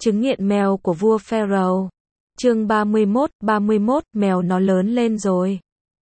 Chứng nghiện mèo của vua Pharaoh. Chương 31, mèo nó lớn lên rồi.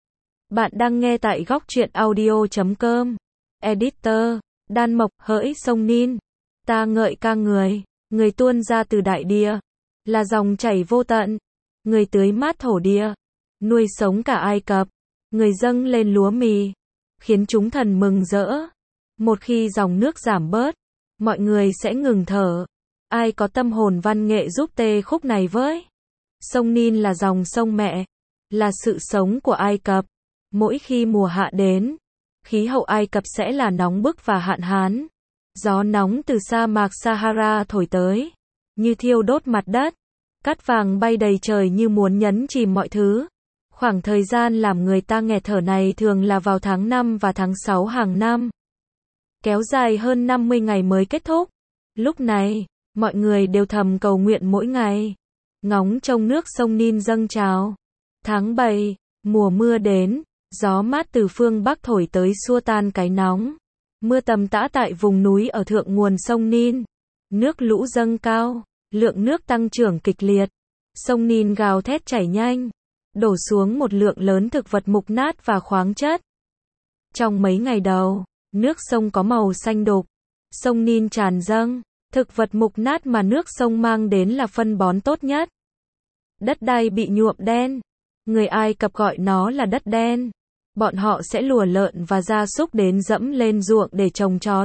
Bạn đang nghe tại góc truyện audio.com. Editor, Đan Mộc, hỡi sông Nin. Ta ngợi ca người tuôn ra từ đại địa, là dòng chảy vô tận, người tưới mát thổ địa, nuôi sống cả Ai Cập, người dâng lên lúa mì, khiến chúng thần mừng rỡ. Một khi dòng nước giảm bớt, mọi người sẽ ngừng thở. Ai có tâm hồn văn nghệ giúp tê khúc này với? Sông Nin là dòng sông mẹ, là sự sống của Ai Cập. Mỗi khi mùa hạ đến, khí hậu Ai Cập sẽ là nóng bức và hạn hán. Gió nóng từ sa mạc Sahara thổi tới, như thiêu đốt mặt đất. Cát vàng bay đầy trời như muốn nhấn chìm mọi thứ. Khoảng thời gian làm người ta nghẹt thở này thường là vào tháng 5 và tháng 6 hàng năm. Kéo dài hơn 50 ngày mới kết thúc. Lúc này, mọi người đều thầm cầu nguyện mỗi ngày, ngóng trông nước sông Nin dâng trào. Tháng 7, mùa mưa đến, gió mát từ phương Bắc thổi tới xua tan cái nóng. Mưa tầm tã tại vùng núi ở thượng nguồn sông Nin. Nước lũ dâng cao, lượng nước tăng trưởng kịch liệt. Sông Nin gào thét chảy nhanh, đổ xuống một lượng lớn thực vật mục nát và khoáng chất. Trong mấy ngày đầu, nước sông có màu xanh đục. Sông Nin tràn dâng, thực vật mục nát mà nước sông mang đến là phân bón tốt nhất. Đất đai bị nhuộm đen. Người Ai Cập gọi nó là đất đen. Bọn họ sẽ lùa lợn và gia súc đến dẫm lên ruộng để trồng trọt.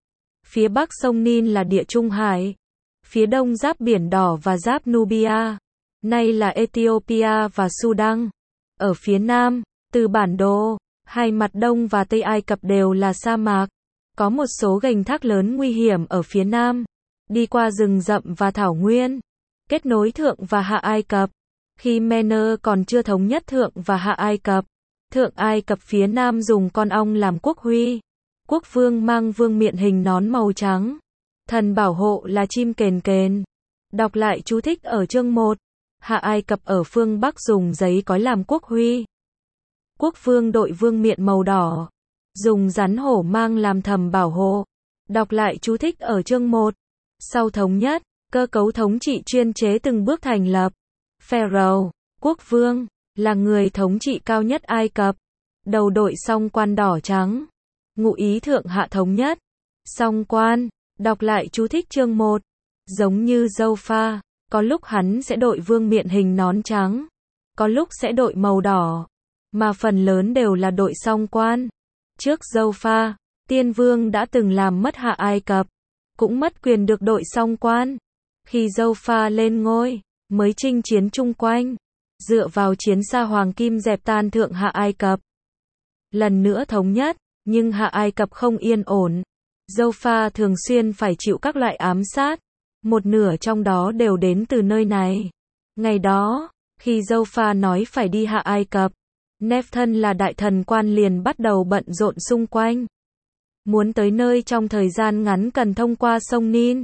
Phía bắc sông Nin là Địa Trung Hải. Phía đông giáp Biển Đỏ và giáp Nubia. Nay là Ethiopia và Sudan. Ở phía nam, từ bản đồ, hai mặt đông và tây Ai Cập đều là sa mạc. Có một số gành thác lớn nguy hiểm ở phía nam, đi qua rừng rậm và thảo nguyên, kết nối Thượng và Hạ Ai Cập. Khi Mener còn chưa thống nhất Thượng và Hạ Ai Cập, Thượng Ai Cập phía nam dùng con ong làm quốc huy. Quốc vương mang vương miện hình nón màu trắng. Thần bảo hộ là chim kền kền. Đọc lại chú thích ở chương 1. Hạ Ai Cập ở phương Bắc dùng giấy cói làm quốc huy. Quốc vương đội vương miện màu đỏ, dùng rắn hổ mang làm thầm bảo hộ. Đọc lại chú thích ở chương 1. Sau thống nhất, cơ cấu thống trị chuyên chế từng bước thành lập. Pharaoh, quốc vương, là người thống trị cao nhất Ai Cập. Đầu đội song quan đỏ trắng. Ngụ ý thượng hạ thống nhất. Song quan, đọc lại chú thích chương 1. Giống như dâu pha, có lúc hắn sẽ đội vương miện hình nón trắng, có lúc sẽ đội màu đỏ, mà phần lớn đều là đội song quan. Trước dâu pha, tiên vương đã từng làm mất Hạ Ai Cập, cũng mất quyền được đội song quan. Khi dâu pha lên ngôi, mới chinh chiến chung quanh, dựa vào chiến xa hoàng kim dẹp tan thượng Hạ Ai Cập. Lần nữa thống nhất, nhưng Hạ Ai Cập không yên ổn. Dâu pha thường xuyên phải chịu các loại ám sát, một nửa trong đó đều đến từ nơi này. Ngày đó, khi dâu pha nói phải đi Hạ Ai Cập, Nephthan là đại thần quan liền bắt đầu bận rộn xung quanh. Muốn tới nơi trong thời gian ngắn cần thông qua sông Nin.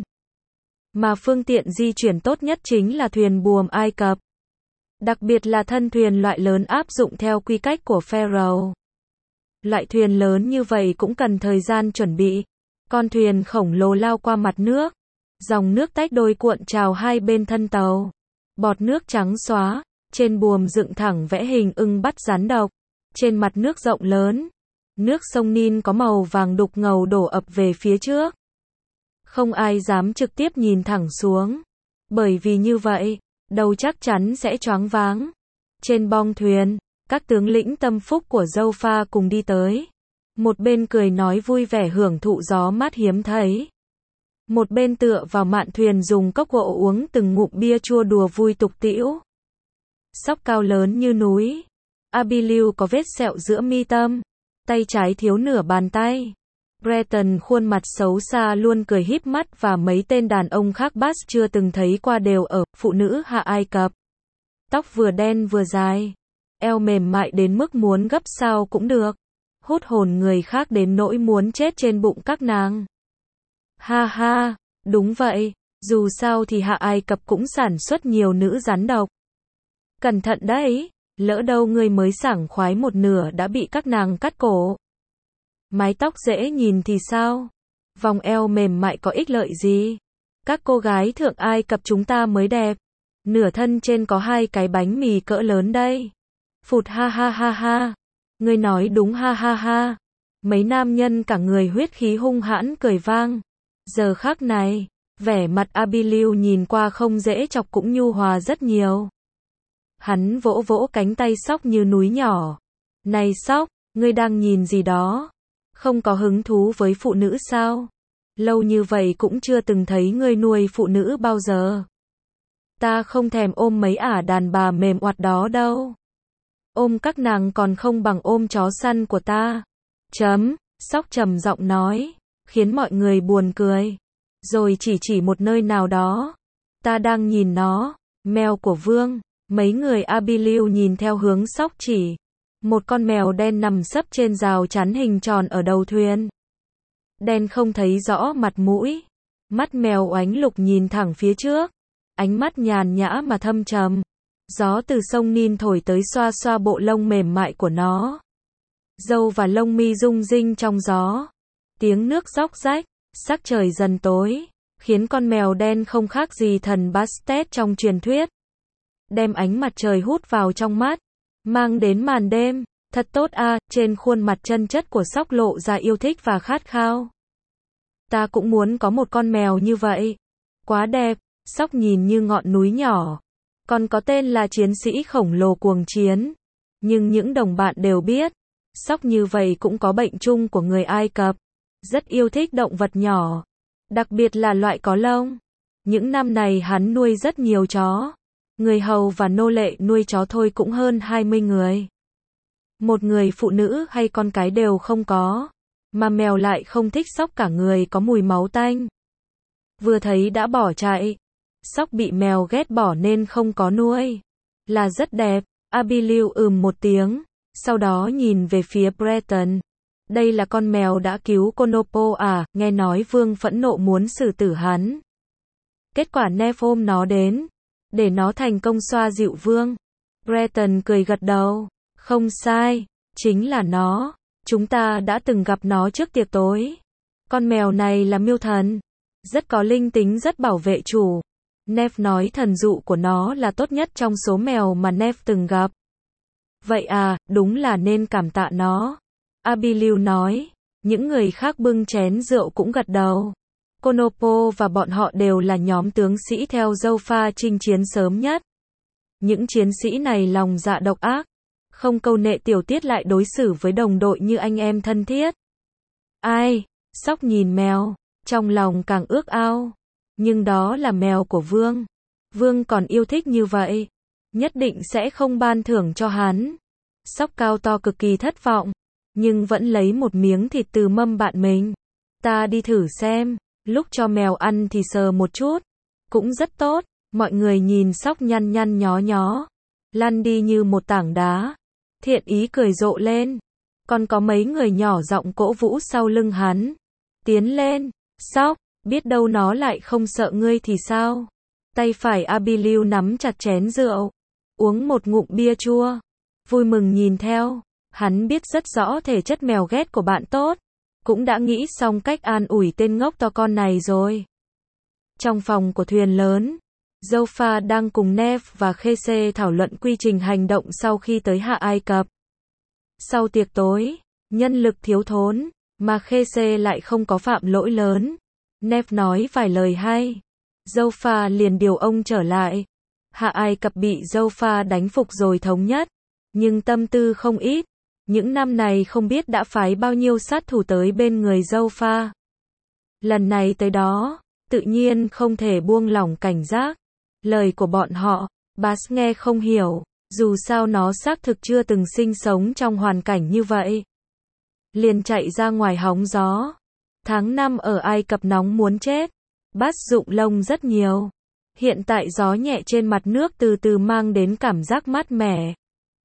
Mà phương tiện di chuyển tốt nhất chính là thuyền buồm Ai Cập. Đặc biệt là thân thuyền loại lớn áp dụng theo quy cách của Pharaoh. Loại thuyền lớn như vậy cũng cần thời gian chuẩn bị. Con thuyền khổng lồ lao qua mặt nước. Dòng nước tách đôi cuộn trào hai bên thân tàu. Bọt nước trắng xóa. Trên buồm dựng thẳng vẽ hình ưng bắt rắn độc. Trên mặt nước rộng lớn, nước sông Nin có màu vàng đục ngầu đổ ập về phía trước. Không ai dám trực tiếp nhìn thẳng xuống, bởi vì như vậy, đầu chắc chắn sẽ choáng váng. Trên bong thuyền, các tướng lĩnh tâm phúc của dâu pha cùng đi tới. Một bên cười nói vui vẻ hưởng thụ gió mát hiếm thấy. Một bên tựa vào mạn thuyền dùng cốc gỗ uống từng ngụm bia chua đùa vui tục tĩu. Sóc cao lớn như núi. Abilu có vết sẹo giữa mi tâm. Tay trái thiếu nửa bàn tay. Breton khuôn mặt xấu xa luôn cười híp mắt và mấy tên đàn ông khác Bass chưa từng thấy qua đều ở phụ nữ Hạ Ai Cập. Tóc vừa đen vừa dài. Eo mềm mại đến mức muốn gấp sao cũng được. Hút hồn người khác đến nỗi muốn chết trên bụng các nàng. Ha ha, đúng vậy. Dù sao thì Hạ Ai Cập cũng sản xuất nhiều nữ rắn độc. Cẩn thận đấy, lỡ đâu ngươi mới sảng khoái một nửa đã bị các nàng cắt cổ. Mái tóc dễ nhìn thì sao? Vòng eo mềm mại có ích lợi gì? Các cô gái Thượng Ai Cập chúng ta mới đẹp. Nửa thân trên có 2 cái bánh mì cỡ lớn đây. Phụt ha ha ha ha. Ngươi nói đúng ha ha ha. Mấy nam nhân cả người huyết khí hung hãn cười vang. Giờ khắc này, vẻ mặt Abiliu nhìn qua không dễ chọc cũng nhu hòa rất nhiều. Hắn vỗ vỗ cánh tay Sóc như núi nhỏ. Này Sóc, ngươi đang nhìn gì đó? Không có hứng thú với phụ nữ sao? Lâu như vậy cũng chưa từng thấy ngươi nuôi phụ nữ bao giờ. Ta không thèm ôm mấy ả đàn bà mềm oặt đó đâu. Ôm các nàng còn không bằng ôm chó săn của ta. Sóc trầm giọng nói, khiến mọi người buồn cười. Rồi chỉ một nơi nào đó. Ta đang nhìn nó, mèo của Vương. Mấy người Abiliu nhìn theo hướng Sóc chỉ. Một con mèo đen nằm sấp trên rào chắn hình tròn ở đầu thuyền. Đen không thấy rõ mặt mũi. Mắt mèo oánh lục nhìn thẳng phía trước. Ánh mắt nhàn nhã mà thâm trầm. Gió từ sông Nin thổi tới xoa xoa bộ lông mềm mại của nó. Râu và lông mi rung rinh trong gió. Tiếng nước róc rách, sắc trời dần tối, khiến con mèo đen không khác gì thần Bastet trong truyền thuyết. Đem ánh mặt trời hút vào trong mắt, mang đến màn đêm, thật tốt a, trên khuôn mặt chân chất của Sóc lộ ra yêu thích và khát khao. Ta cũng muốn có một con mèo như vậy. Quá đẹp, Sóc nhìn như ngọn núi nhỏ. Còn có tên là chiến sĩ khổng lồ cuồng chiến. Nhưng những đồng bạn đều biết, Sóc như vậy cũng có bệnh chung của người Ai Cập. Rất yêu thích động vật nhỏ. Đặc biệt là loại có lông. Những năm này hắn nuôi rất nhiều chó. Người hầu và nô lệ nuôi chó thôi cũng hơn 20 người. Một người phụ nữ hay con cái đều không có. Mà mèo lại không thích Sóc cả người có mùi máu tanh. Vừa thấy đã bỏ chạy. Sóc bị mèo ghét bỏ nên không có nuôi. Là rất đẹp. Abiliu một tiếng. Sau đó nhìn về phía Breton. Đây là con mèo đã cứu Konopo à, nghe nói Vương phẫn nộ muốn xử tử hắn. Kết quả Nef ôm nó đến. Để nó thành công xoa dịu Vương. Breton cười gật đầu. Không sai. Chính là nó. Chúng ta đã từng gặp nó trước tiệc tối. Con mèo này là miêu thần. Rất có linh tính, rất bảo vệ chủ. Nef nói thần dụ của nó là tốt nhất trong số mèo mà Nef từng gặp. Vậy à, đúng là nên cảm tạ nó. Abiliu nói. Những người khác bưng chén rượu cũng gật đầu. Konopo và bọn họ đều là nhóm tướng sĩ theo Zoufa chinh chiến sớm nhất. Những chiến sĩ này lòng dạ độc ác. Không câu nệ tiểu tiết lại đối xử với đồng đội như anh em thân thiết. Ai? Sóc nhìn mèo. Trong lòng càng ước ao. Nhưng đó là mèo của Vương. Vương còn yêu thích như vậy. Nhất định sẽ không ban thưởng cho hắn. Sóc cao to cực kỳ thất vọng. Nhưng vẫn lấy một miếng thịt từ mâm bạn mình. Ta đi thử xem. Lúc cho mèo ăn thì sờ một chút. Cũng rất tốt. Mọi người nhìn Sóc nhăn nhăn nhó nhó. Lăn đi như một tảng đá. Thiện ý cười rộ lên. Còn có mấy người nhỏ giọng cổ vũ sau lưng hắn. Tiến lên. Sóc, biết đâu nó lại không sợ ngươi thì sao? Tay phải Abiliu nắm chặt chén rượu. Uống một ngụm bia chua. Vui mừng nhìn theo. Hắn biết rất rõ thể chất mèo ghét của bạn tốt. Cũng đã nghĩ xong cách an ủi tên ngốc to con này rồi. Trong phòng của thuyền lớn, Zoufa đang cùng Nef và Khese thảo luận quy trình hành động sau khi tới Hạ Ai Cập. Sau tiệc tối, nhân lực thiếu thốn, mà Khese lại không có phạm lỗi lớn. Nef nói vài lời hay. Zoufa liền điều ông trở lại. Hạ Ai Cập bị Zoufa đánh phục rồi thống nhất. Nhưng tâm tư không ít. Những năm này không biết đã phái bao nhiêu sát thủ tới bên người Zoufa. Lần này tới đó, tự nhiên không thể buông lỏng cảnh giác. Lời của bọn họ, Bas nghe không hiểu, dù sao nó xác thực chưa từng sinh sống trong hoàn cảnh như vậy. Liền chạy ra ngoài hóng gió. Tháng 5 ở Ai Cập nóng muốn chết. Bas rụng lông rất nhiều. Hiện tại gió nhẹ trên mặt nước từ từ mang đến cảm giác mát mẻ.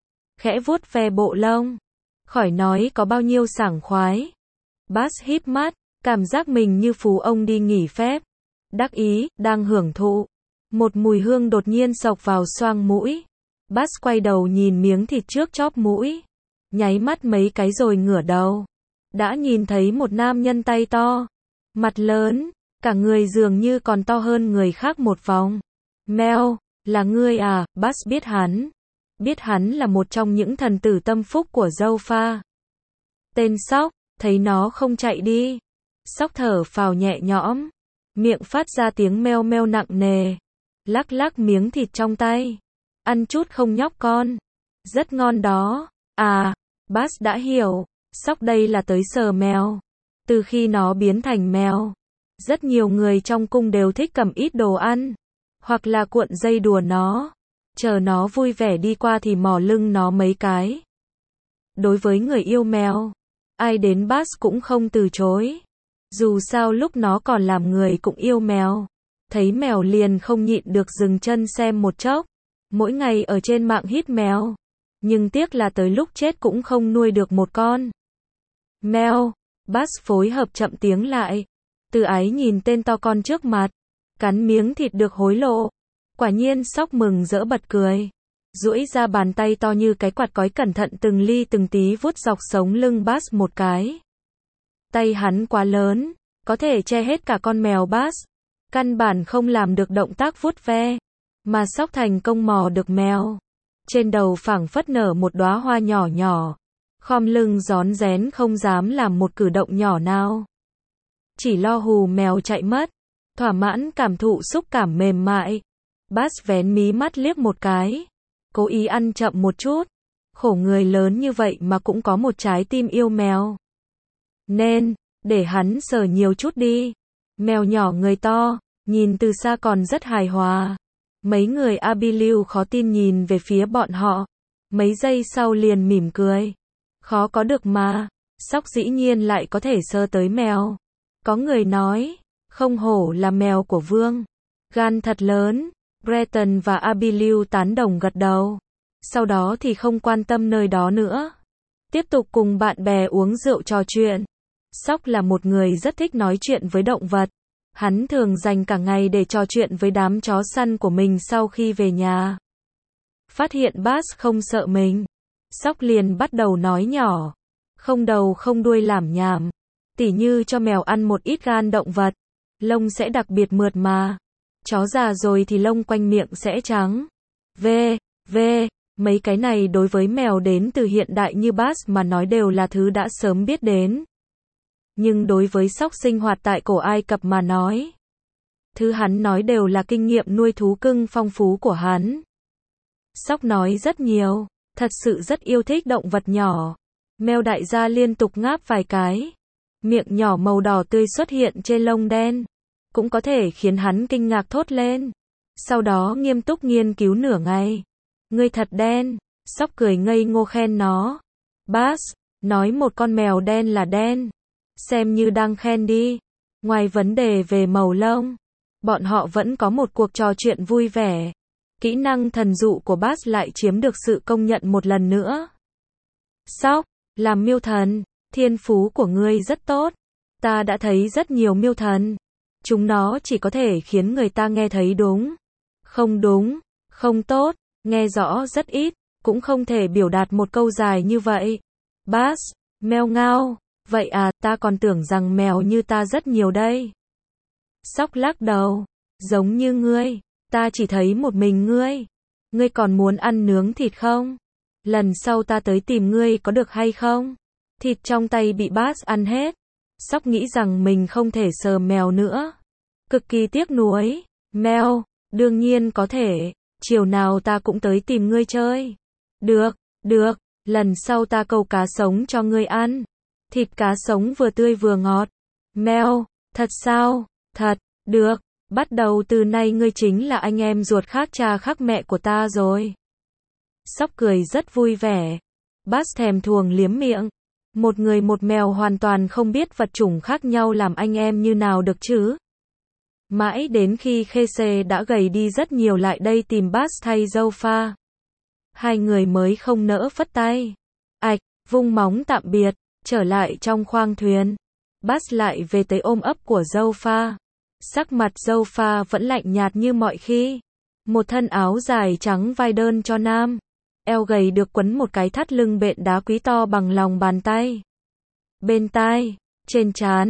Khẽ vuốt ve bộ lông. Khỏi nói có bao nhiêu sảng khoái. Bas híp mắt, cảm giác mình như phú ông đi nghỉ phép. Đắc ý, đang hưởng thụ. Một mùi hương đột nhiên xộc vào xoang mũi. Bas quay đầu nhìn miếng thịt trước chóp mũi. Nháy mắt mấy cái rồi ngửa đầu. Đã nhìn thấy một nam nhân tay to. Mặt lớn. Cả người dường như còn to hơn người khác một vòng. Mel, là ngươi à? Buzz biết hắn. Biết hắn là một trong những thần tử tâm phúc của dâu pha. Tên sóc, thấy nó không chạy đi. Sóc thở phào nhẹ nhõm. Miệng phát ra tiếng meo meo nặng nề. Lắc lắc miếng thịt trong tay. Ăn chút không nhóc con? Rất ngon đó. À, Buzz đã hiểu. Sóc đây là tới sờ mèo. Từ khi nó biến thành mèo, rất nhiều người trong cung đều thích cầm ít đồ ăn. Hoặc là cuộn dây đùa nó. Chờ nó vui vẻ đi qua thì mò lưng nó mấy cái. Đối với người yêu mèo, ai đến Buzz cũng không từ chối. Dù sao lúc nó còn làm người cũng yêu mèo. Thấy mèo liền không nhịn được dừng chân xem một chốc. Mỗi ngày ở trên mạng hít mèo. Nhưng tiếc là tới lúc chết cũng không nuôi được một con. Mèo, Buzz phối hợp chậm tiếng lại. Từ ái nhìn tên to con trước mặt. Cắn miếng thịt được hối lộ. Quả nhiên sóc mừng rỡ bật cười. Duỗi ra bàn tay to như cái quạt cói cẩn thận từng ly từng tí vuốt dọc sống lưng Buzz một cái. Tay hắn quá lớn, có thể che hết cả con mèo Buzz. Căn bản không làm được động tác vuốt ve. Mà sóc thành công mò được mèo. Trên đầu phảng phất nở một đóa hoa nhỏ nhỏ. Khom lưng rón rén không dám làm một cử động nhỏ nào. Chỉ lo hù mèo chạy mất. Thỏa mãn cảm thụ xúc cảm mềm mại. Buzz vén mí mắt liếc một cái. Cố ý ăn chậm một chút. Khổ người lớn như vậy mà cũng có một trái tim yêu mèo. Nên, để hắn sờ nhiều chút đi. Mèo nhỏ người to, nhìn từ xa còn rất hài hòa. Mấy người Abilu khó tin nhìn về phía bọn họ. Mấy giây sau liền mỉm cười. Khó có được mà. Sóc dĩ nhiên lại có thể sờ tới mèo. Có người nói, không hổ là mèo của vương. Gan thật lớn. Breton và Abilu tán đồng gật đầu. Sau đó thì không quan tâm nơi đó nữa. Tiếp tục cùng bạn bè uống rượu trò chuyện. Sóc là một người rất thích nói chuyện với động vật. Hắn thường dành cả ngày để trò chuyện với đám chó săn của mình sau khi về nhà. Phát hiện Buzz không sợ mình. Sóc liền bắt đầu nói nhỏ. Không đầu không đuôi lảm nhảm. Tỉ như cho mèo ăn một ít gan động vật. Lông sẽ đặc biệt mượt mà. Chó già rồi thì lông quanh miệng sẽ trắng. Mấy cái này đối với mèo đến từ hiện đại như Buzz mà nói đều là thứ đã sớm biết đến. Nhưng đối với sóc sinh hoạt tại cổ Ai Cập mà nói, thứ hắn nói đều là kinh nghiệm nuôi thú cưng phong phú của hắn. Sóc nói rất nhiều, thật sự rất yêu thích động vật nhỏ. Mèo đại gia liên tục ngáp vài cái. Miệng nhỏ màu đỏ tươi xuất hiện trên lông đen. Cũng có thể khiến hắn kinh ngạc thốt lên. Sau đó nghiêm túc nghiên cứu nửa ngày. Ngươi thật đen. Sóc cười ngây ngô khen nó. Buzz, nói một con mèo đen là đen. Xem như đang khen đi. Ngoài vấn đề về màu lông, bọn họ vẫn có một cuộc trò chuyện vui vẻ. Kỹ năng thần dụ của Buzz lại chiếm được sự công nhận một lần nữa. Sóc, làm miêu thần, thiên phú của ngươi rất tốt. Ta đã thấy rất nhiều miêu thần. Chúng nó chỉ có thể khiến người ta nghe thấy đúng, không tốt, nghe rõ rất ít, cũng không thể biểu đạt một câu dài như vậy. Buzz, mèo ngao, vậy à, ta còn tưởng rằng mèo như ta rất nhiều đây. Sóc lắc đầu, giống như ngươi, ta chỉ thấy một mình ngươi. Ngươi còn muốn ăn nướng thịt không? Lần sau ta tới tìm ngươi có được hay không? Thịt trong tay bị Buzz ăn hết. Sóc nghĩ rằng mình không thể sờ mèo nữa. Cực kỳ tiếc nuối. Mèo, đương nhiên có thể. Chiều nào ta cũng tới tìm ngươi chơi. Được, lần sau ta câu cá sống cho ngươi ăn. Thịt cá sống vừa tươi vừa ngọt. Mèo, thật sao? Thật, được. Bắt đầu từ nay ngươi chính là anh em ruột khác cha khác mẹ của ta rồi. Sóc cười rất vui vẻ. Buzz thèm thuồng liếm miệng. Một người một mèo hoàn toàn không biết vật chủng khác nhau làm anh em như nào được chứ. Mãi đến khi Khê Xê đã gầy đi rất nhiều lại đây tìm Buzz thay dâu pha. Hai người mới không nỡ phất tay. Ạch, vung móng tạm biệt, trở lại trong khoang thuyền. Buzz lại về tới ôm ấp của dâu pha. Sắc mặt dâu pha vẫn lạnh nhạt như mọi khi. Một thân áo dài trắng vai đơn cho nam. Eo gầy được quấn một cái thắt lưng bện đá quý to bằng lòng bàn tay. Bên tai, trên trán,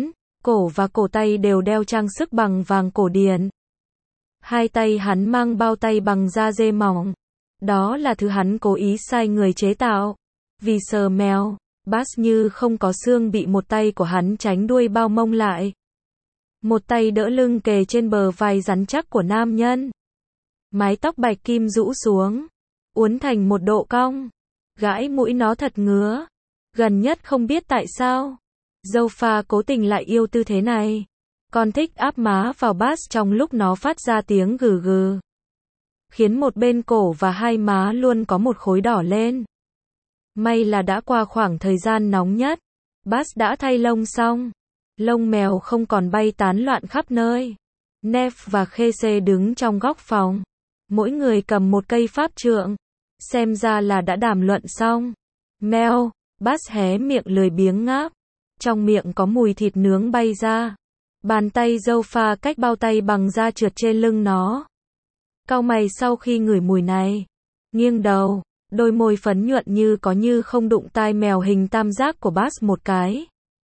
cổ và cổ tay đều đeo trang sức bằng vàng cổ điển. Hai tay hắn mang bao tay bằng da dê mỏng. Đó là thứ hắn cố ý sai người chế tạo. Vì sờ mèo, Bass như không có xương bị một tay của hắn tránh đuôi bao mông lại. Một tay đỡ lưng kề trên bờ vai rắn chắc của nam nhân. Mái tóc bạch kim rũ xuống, uốn thành một độ cong. Gãi mũi nó thật ngứa. Gần nhất không biết tại sao dâu pha cố tình lại yêu tư thế này. Con thích áp má vào Bass trong lúc nó phát ra tiếng gừ gừ. Khiến một bên cổ và hai má luôn có một khối đỏ lên. May là đã qua khoảng thời gian nóng nhất. Bass đã thay lông xong. Lông mèo không còn bay tán loạn khắp nơi. Neff và Khê đứng trong góc phòng. Mỗi người cầm một cây pháp trượng. Xem ra là đã đàm luận xong. Mèo, Bass hé miệng lười biếng ngáp. Trong miệng có mùi thịt nướng bay ra. Bàn tay dâu pha cách bao tay bằng da trượt trên lưng nó. Cau mày sau khi ngửi mùi này. Nghiêng đầu, đôi môi phấn nhuận như có như không đụng tai mèo hình tam giác của Bass một cái.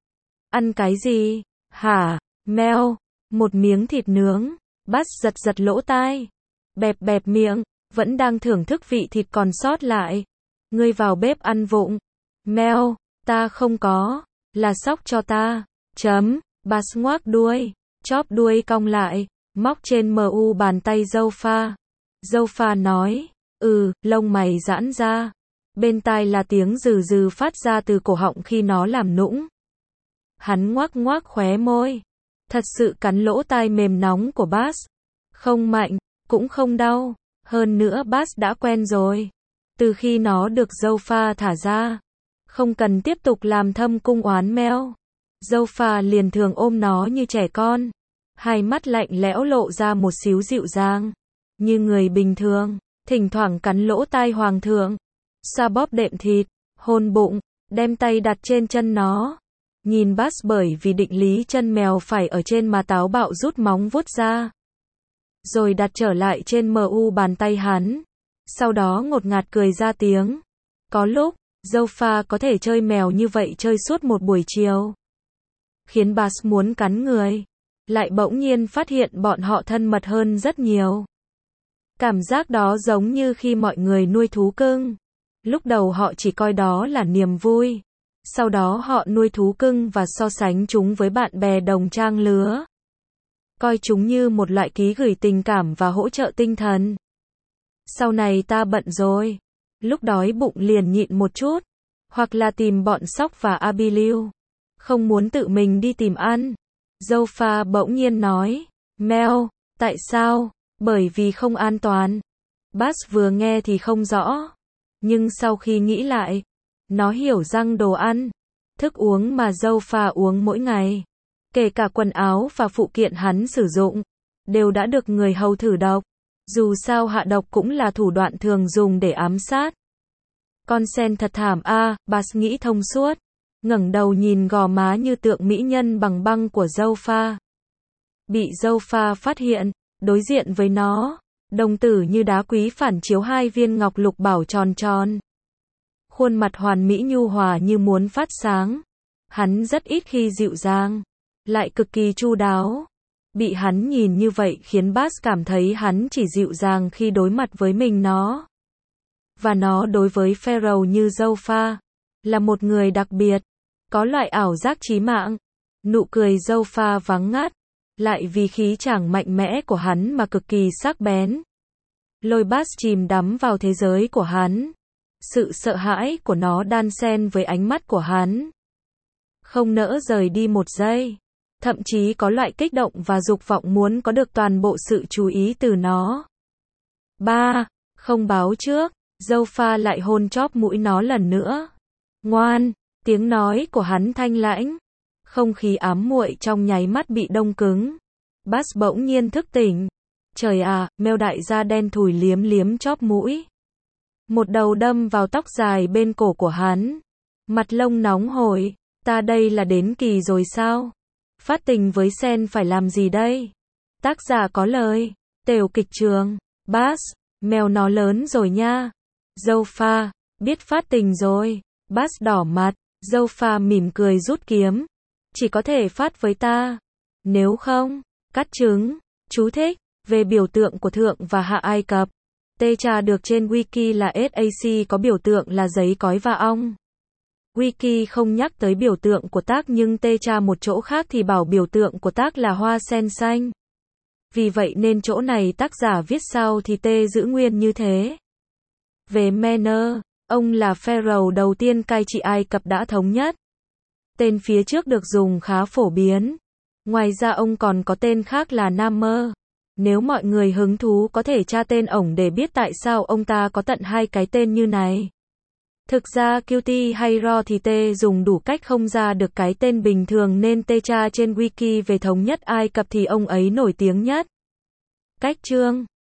Ăn cái gì? Hả? Mèo, một miếng thịt nướng. Bass giật giật lỗ tai. Bẹp bẹp miệng, vẫn đang thưởng thức vị thịt còn sót lại. Ngươi vào bếp ăn vụng. Mèo, ta không có, là sóc cho ta. Bass ngoác đuôi, chóp đuôi cong lại, móc trên mu bàn tay dâu pha. Dâu pha nói, lông mày giãn ra. Bên tai là tiếng rừ rừ phát ra từ cổ họng khi nó làm nũng. Hắn ngoác ngoác khóe môi. Thật sự cắn lỗ tai mềm nóng của Bass. Không mạnh, cũng không đau. Hơn nữa Bass đã quen rồi. Từ khi nó được dâu pha thả ra. Không cần tiếp tục làm thâm cung oán mèo. Dâu pha liền thường ôm nó như trẻ con. Hai mắt lạnh lẽo lộ ra một xíu dịu dàng. Như người bình thường. Thỉnh thoảng cắn lỗ tai hoàng thượng. Xoa bóp đệm thịt. Hôn bụng. Đem tay đặt trên chân nó. Nhìn Bass bởi vì định lý chân mèo phải ở trên mà táo bạo rút móng vuốt ra. Rồi đặt trở lại trên mu bàn tay hắn. Sau đó ngột ngạt cười ra tiếng. Có lúc, dâu pha có thể chơi mèo như vậy chơi suốt một buổi chiều. Khiến Bass muốn cắn người. Lại bỗng nhiên phát hiện bọn họ thân mật hơn rất nhiều. Cảm giác đó giống như khi mọi người nuôi thú cưng. Lúc đầu họ chỉ coi đó là niềm vui. Sau đó họ nuôi thú cưng và so sánh chúng với bạn bè đồng trang lứa. Coi chúng như một loại ký gửi tình cảm và hỗ trợ tinh thần. Sau này ta bận rồi. Lúc đói bụng liền nhịn một chút. Hoặc là tìm bọn Sóc và Abigail. Không muốn tự mình đi tìm ăn. Dâu pha bỗng nhiên nói. Mèo, tại sao? Bởi vì không an toàn. Bass vừa nghe thì không rõ. Nhưng sau khi nghĩ lại, nó hiểu rằng đồ ăn, thức uống mà dâu pha uống mỗi ngày, kể cả quần áo và phụ kiện hắn sử dụng, đều đã được người hầu thử độc. Dù sao hạ độc cũng là thủ đoạn thường dùng để ám sát. Con sen thật thảm a, Bass nghĩ thông suốt, ngẩng đầu nhìn gò má như tượng mỹ nhân bằng băng của dâu pha. Bị dâu pha phát hiện, đối diện với nó, đồng tử như đá quý phản chiếu hai viên ngọc lục bảo tròn tròn. Khuôn mặt hoàn mỹ nhu hòa như muốn phát sáng. Hắn rất ít khi dịu dàng, lại cực kỳ chu đáo. Bị hắn nhìn như vậy khiến Bass cảm thấy hắn chỉ dịu dàng khi đối mặt với mình nó. Và nó đối với Pharaoh như dâu pha, là một người đặc biệt, có loại ảo giác chí mạng. Nụ cười dâu pha vắng ngắt, lại vì khí chàng mạnh mẽ của hắn mà cực kỳ sắc bén. Lôi Bass chìm đắm vào thế giới của hắn. Sự sợ hãi của nó đan xen với ánh mắt của hắn. Không nỡ rời đi một giây. Thậm chí có loại kích động và dục vọng muốn có được toàn bộ sự chú ý từ nó. Không báo trước, dâu pha lại hôn chóp mũi nó lần nữa. Ngoan, tiếng nói của hắn thanh lãnh. Không khí ám muội trong nháy mắt bị đông cứng. Bass bỗng nhiên thức tỉnh. Trời à, mèo đại da đen thùi liếm liếm chóp mũi. Một đầu đâm vào tóc dài bên cổ của hắn. Mặt lông nóng hổi. Ta đây là đến kỳ rồi sao? Phát tình với sen phải làm gì đây? Tác giả có lời. Tều kịch trường. Bass, mèo nó lớn rồi nha. Dâu pha, biết phát tình rồi. Bass đỏ mặt. Dâu pha mỉm cười rút kiếm. chỉ có thể phát với ta. Nếu không, cắt trứng. Chú thích. Về biểu tượng của Thượng và Hạ Ai Cập. Tê tra được trên Wiki là SAC có biểu tượng là giấy cói và ong. Wiki không nhắc tới biểu tượng của tác nhưng Tê tra một chỗ khác thì bảo biểu tượng của tác là hoa sen xanh. Vì vậy nên chỗ này tác giả viết sao thì Tê giữ nguyên như thế. Về Menner, ông là pharaoh đầu tiên cai trị Ai Cập đã thống nhất. Tên phía trước được dùng khá phổ biến. Ngoài ra ông còn có tên khác là Namer. Nếu mọi người hứng thú có thể tra tên ổng để biết tại sao ông ta có tận hai cái tên như này. Thực ra Cutie hay Ro thì Tê dùng đủ cách không ra được cái tên bình thường nên Tê tra trên Wiki về thống nhất Ai Cập thì ông ấy nổi tiếng nhất. Cách chương